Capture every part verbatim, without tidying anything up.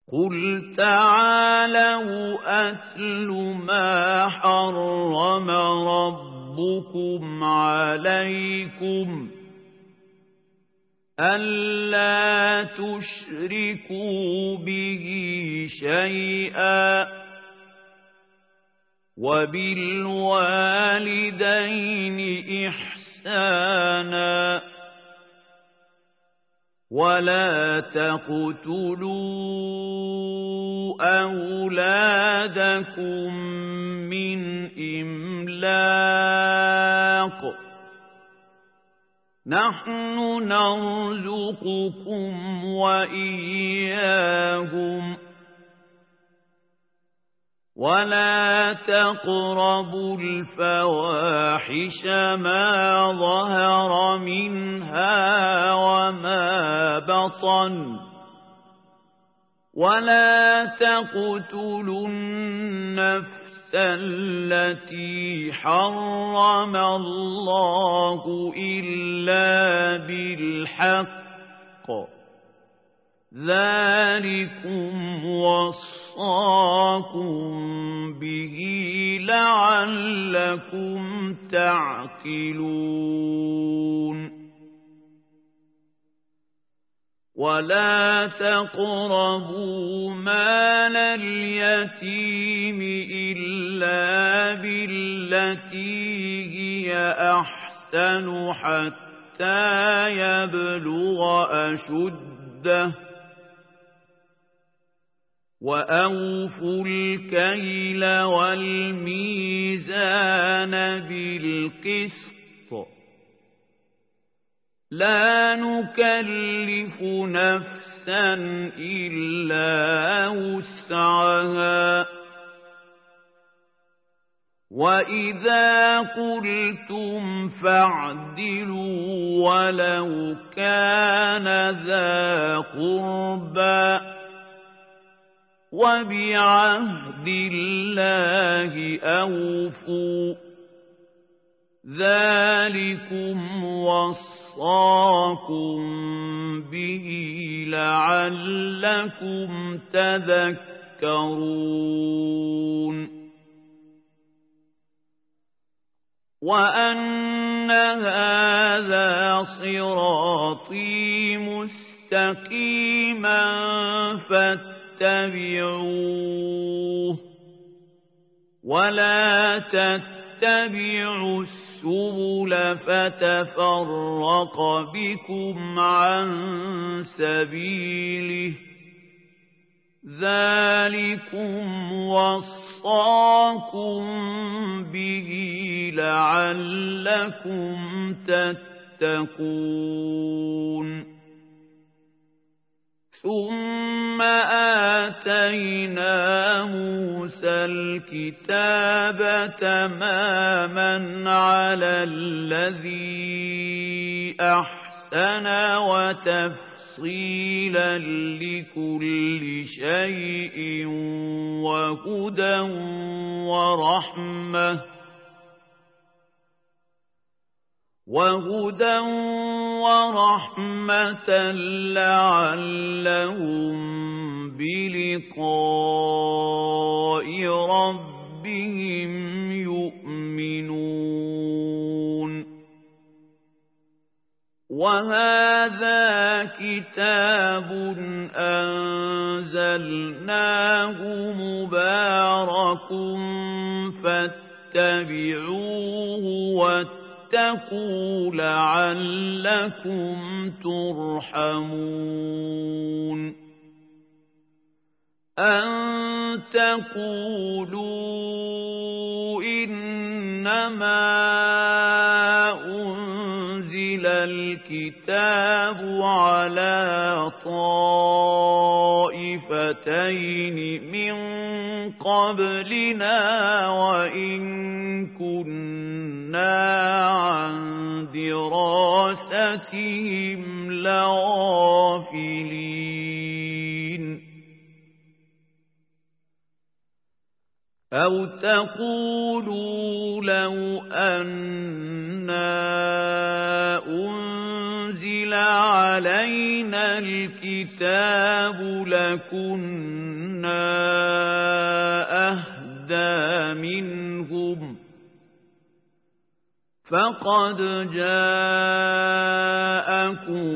قُلْ تَعَالَوْا أَتْلُ مَا حَرَّمَ رَبُّكُمْ عَلَيْكُمْ أَلَّا تُشْرِكُوا بِهِ شَيْئًا وَبِالْوَالِدَيْنِ إِحْسَانًا وَلَا تَقْتُلُوا أَوْلَادَكُمْ مِنْ إِمْلَاقٍ نَحْنُ نَرْزُقُكُمْ وَإِيَّاهُمْ وَلَا تَقْرَبُوا الْفَوَاحِشَ مَا ظَهَرَ مِنْهَا وَمَا بَطَنَ وَلَا تَقْتُلُوا النَّفْسَ الَّتِي حَرَّمَ اللَّهُ إِلَّا بِالْحَقِّ ذَلِكُمْ وَصَّاكُمْ بِهِ لَعَلَّكُمْ تَعْقِلُونَ وَلَا تَقْرَبُوا مَالَ الْيَتِيمِ إِلَّا بِالَّتِي هِيَ أَحْسَنُ حَتَّى يَبْلُغَ أَشُدَّهُ وَأَوْفُوا الْكَيْلَ وَالْمِيزَانَ بِالْقِسْطِ لَا نُكَلِّفُ نَفْسًا إِلَّا وُسْعَهَا وَإِذَا قُلْتُمْ فَاعْدِلُوا وَلَوْ كَانَ ذَا قُرْبَى وَبِعَهْدِ اللَّهِ أَوْفُوا ذَلِكُمْ وَصَّاكُمْ بِهِ لَعَلَّكُمْ تَذَكَّرُونَ وَأَنَّ هَذَا صِرَاطِي مُسْتَقِيمًا فَاتَّبِعُوهُ وَلَا تَتَّبِعُوا السُّبُلَ فَتَفَرَّقَ بِكُمْ عَنْ سَبِيلِهِ ذَلِكُمْ وَصَّاكُمْ بِهِ لَعَلَّكُمْ تَتَّقُونَ ثُمَّ آتَيْنَا مُوسَى الْكِتَابَ تَمَامًا عَلَى الَّذِي أَحْسَنَ وَتَفْصِيلًا لِكُلِّ شَيْءٍ وَهُدًى وَرَحْمَةً وَهُدًى وَرَحْمَةً لَعَلَّهُم بِلِقَاءِ رَبِّهِمْ يُؤْمِنُونَ وَهَذَا كِتَابٌ أَنزَلْنَاهُ مُبَارَكٌ فَاتَّبِعُوهُ وَاتَّقُوا لَعَلَّكُمْ تُرْحَمُونَ أَن تَقُولُوا إِنَّمَا أُنزِلَ الْكِتَابُ عَلَى طَائِفَتَيْنِ مِنْ قَبْلِنَا وَإِنْ كُنَّا عَنْ دِرَاسَتِهِمْ لَغَافِلِينَ أَوْ تَقُولُوا لَوْ أَنَّا أُنزِلَ علينا الكتاب لكنا أهدى منهم فقد جاءكم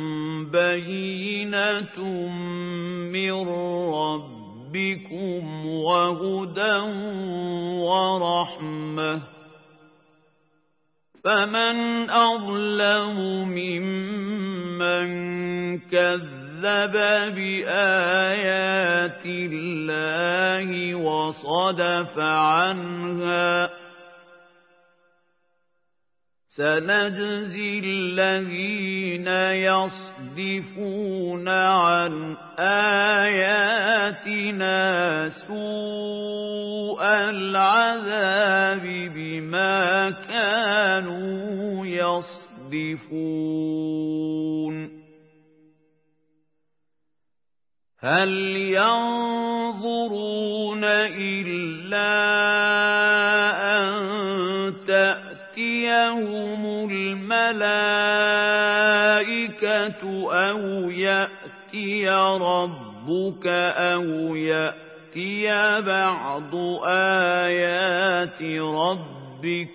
بينة من ربكم وهدى ورحمة فمن أظلم ممن كذب بآيات الله وصدف عنها سنجزي الذين يصدفون عن آياتنا سوء العذاب بما كانوا يصدفون هل ينظرون إلا أن تأتيهم الملائكة أو يأتي ربك أو يأتي بعض آيات ربك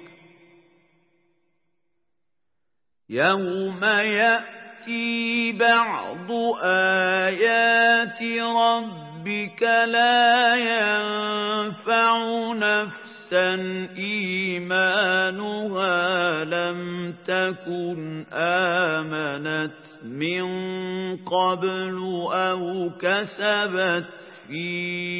يوم يأتي بعض آيات ربك لا ينفع نفسا إيمانها لم تكن آمنت من قبل أو كسبت في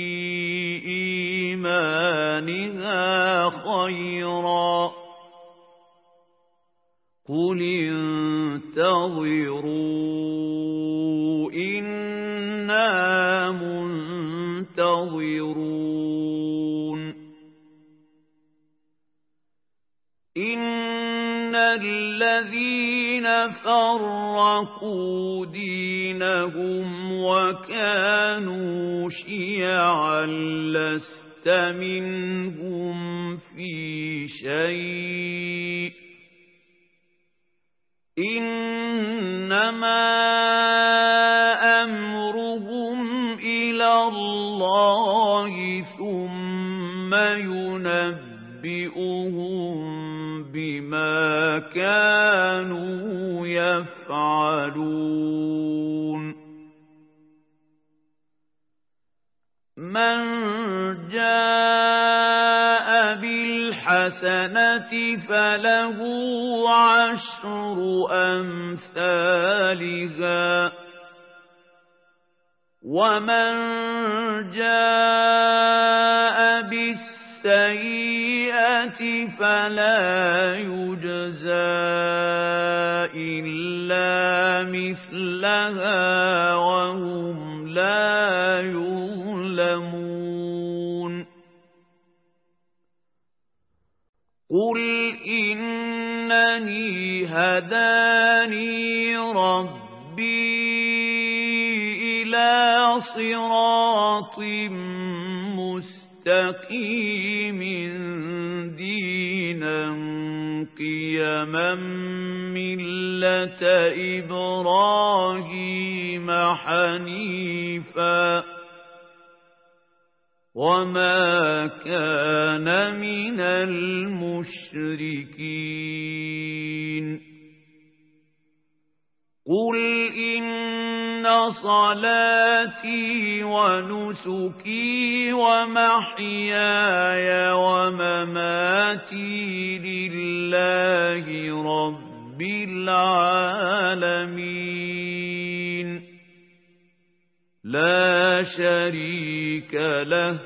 إيمانها خيرا قل انتظروا إنا منتظرون إن الذين فرقوا دينهم وكانوا شيعا لست منهم في شيء إنما أمرهم إلى الله ثم ينبئهم بما كانوا يفعلون من جاء بالحسنة فله عشر أمثالها ومن جاء بالسيئة فلا يجزى إلا مثلها وهم لا يظلمون قل إنني هداني ربي إلى صراط مستقيم دينا قيما ملة إبراهيم حنيفا وما كان من المشركين قل إن صلاتي ونسكي ومحياي ومماتي لله رب العالمين لا شريك له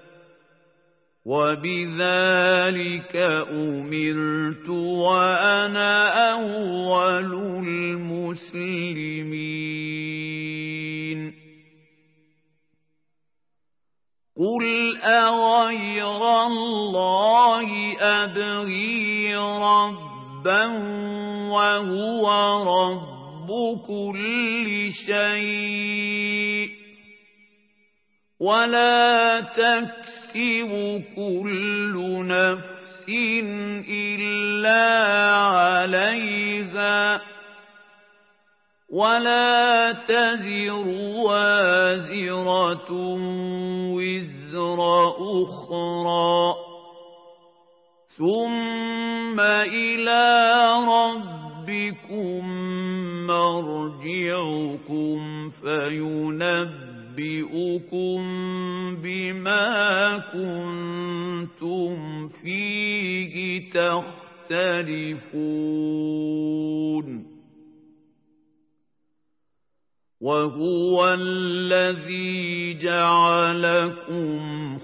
وبذلك أمرت وأنا أول المسلمين قل أغير الله أبغي ربا وهو رب كل شيء ولا تكسب كل نفس إلا عليها ولا تزر وازرة وزر أخرى ثم إلى ربكم مرجعكم فينبئكم بما كنتم فيه تختلفون وهو الذي جعلكم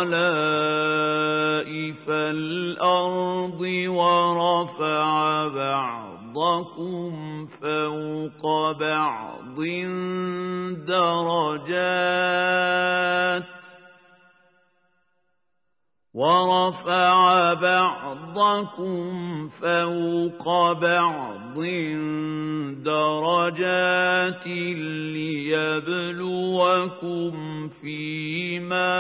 خلائف الأرض ورفع بعضكم فوق بعض درجات ورفع بعضكم فوق بعض درجات ليبلوكم فيما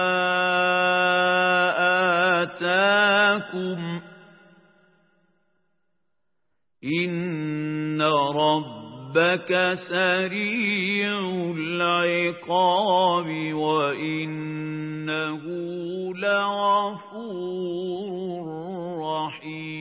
آتاكم إن ربك سريع العقاب وإنه لغفور رحيم